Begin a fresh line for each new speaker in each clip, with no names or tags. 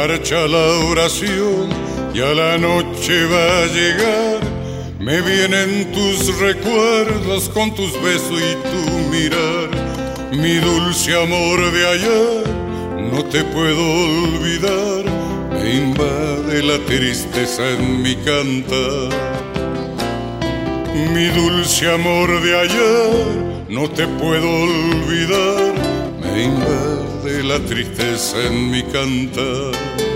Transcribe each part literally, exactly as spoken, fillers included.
marcha la oración, ya la noche va a llegar. Me vienen tus recuerdos con tus besos y tu mirar. Mi dulce amor de ayer no te puedo olvidar. Me invade la tristeza en mi cantar. Mi dulce amor de ayer no te puedo olvidar. Me invade la tristeza en mi cantar.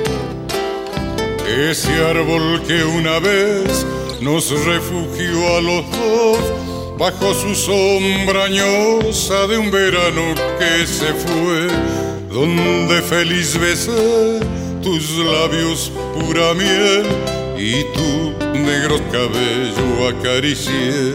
Ese árbol que una vez nos refugió a los dos bajo su sombra añosa de un verano que se fue, donde feliz besé tus labios pura miel y tu negro cabello acaricié.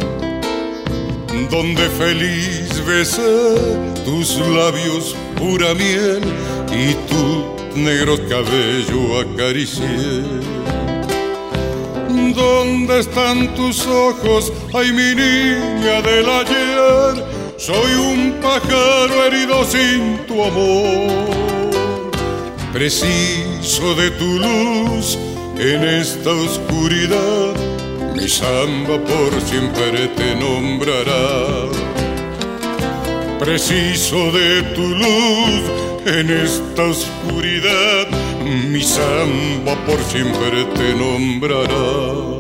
Donde feliz besé tus labios pura miel y tu negro cabello acaricié. ¿Dónde están tus ojos? Ay, mi niña del ayer. Soy un pájaro herido sin tu amor. Preciso de tu luz en esta oscuridad. Mi samba por siempre te nombrará. Preciso de tu luz en esta oscuridad. Mi samba por siempre te nombrará.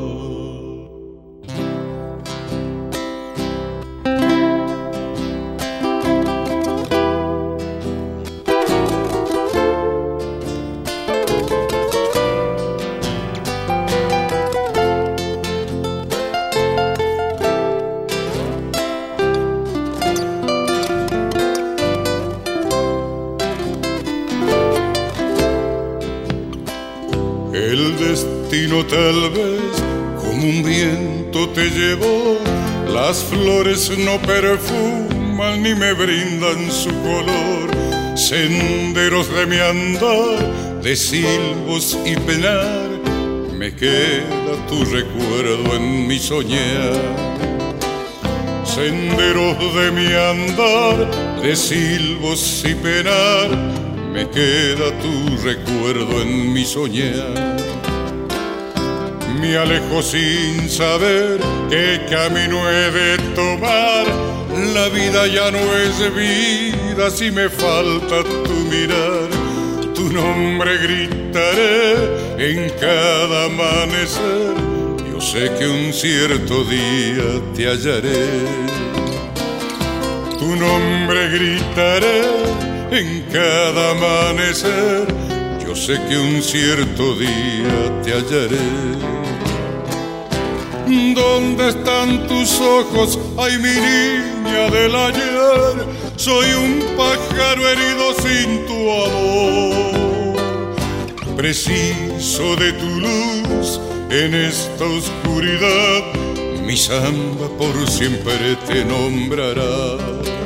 El destino tal vez como un viento te llevó. Las flores no perfuman ni me brindan su color. Senderos de mi andar, de silbos y penar, me queda tu recuerdo en mi soñar. Senderos de mi andar, de silbos y penar, me queda tu recuerdo en mi soñar. Me alejo sin saber qué camino he de tomar. La vida ya no es vida si me falta tu mirar. Tu nombre gritaré en cada amanecer. Yo sé que un cierto día te hallaré. Tu nombre gritaré en cada amanecer, yo sé que un cierto día te hallaré. ¿Dónde están tus ojos? Ay, mi niña del ayer. Soy un pájaro herido sin tu amor. Preciso de tu luz en esta oscuridad. Mi samba por siempre te nombrará.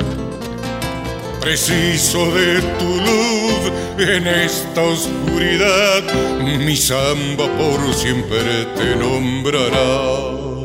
Preciso de tu luz en esta oscuridad, mi samba por siempre te nombrará.